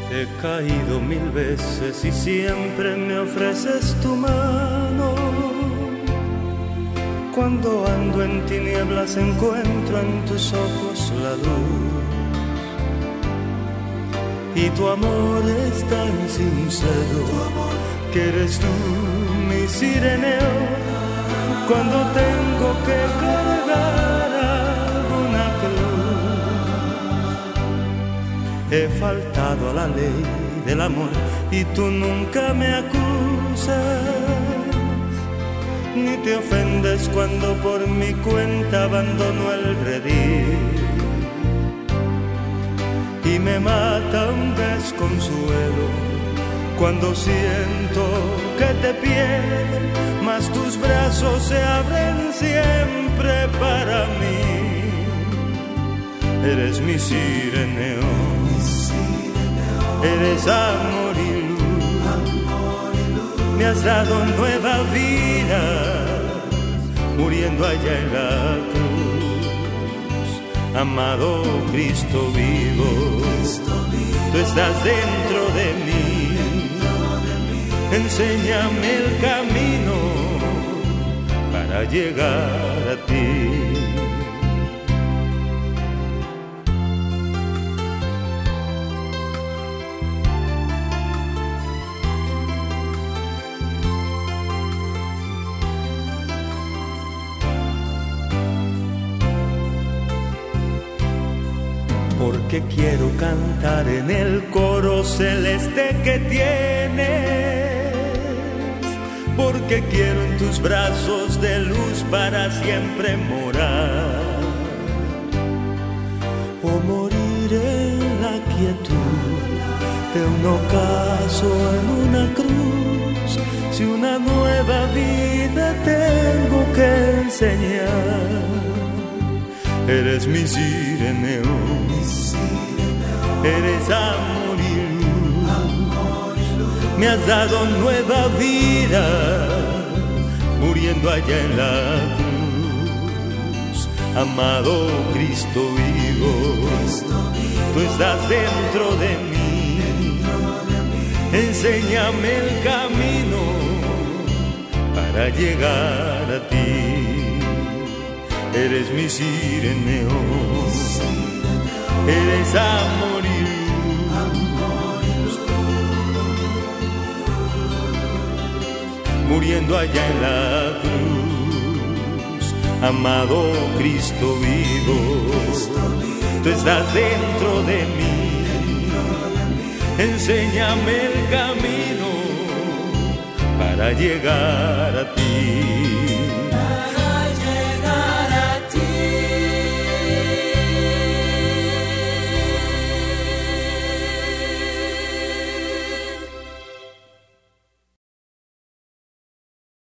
He caído 1000 veces y siempre me ofreces tu mano. Cuando ando en tinieblas encuentro en tus ojos la luz. Y tu amor es tan sincero que eres tú mi sireneo. Cuando tengo que cargar alguna cruz, he faltado a la ley del amor y tú nunca me acusas, ni te ofendes cuando por mi cuenta abandono el redil. Y me mata un desconsuelo cuando siento que te pierdo, mas tus brazos se abren siempre para mí. Eres mi sireneo, eres amor y luz, me has dado nueva vida, muriendo allá en la cruz. Amado Cristo vivo, tú estás dentro de mí, enséñame el camino para llegar a ti. Porque quiero cantar en el coro celeste que tienes, porque quiero en tus brazos de luz para siempre morar, o morir en la quietud de un ocaso en una cruz. Si una nueva vida tengo que enseñar, eres mi sireneo, eres amor y luz, me has dado nueva vida, muriendo allá en la cruz. Amado Cristo vivo, tú estás dentro de mí, enséñame el camino para llegar a ti. Eres mi sireneo, eres amor y luz, muriendo allá en la cruz. Amado Cristo vivo, tú estás dentro de mí, enséñame el camino para llegar a ti.